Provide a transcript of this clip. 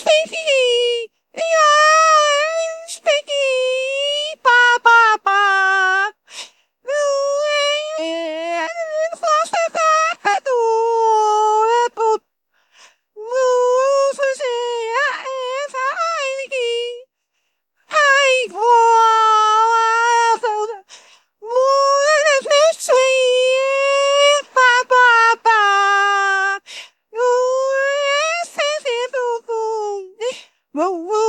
Sticky! Yeah, sticky! Ba ba ba! Whoa, whoa.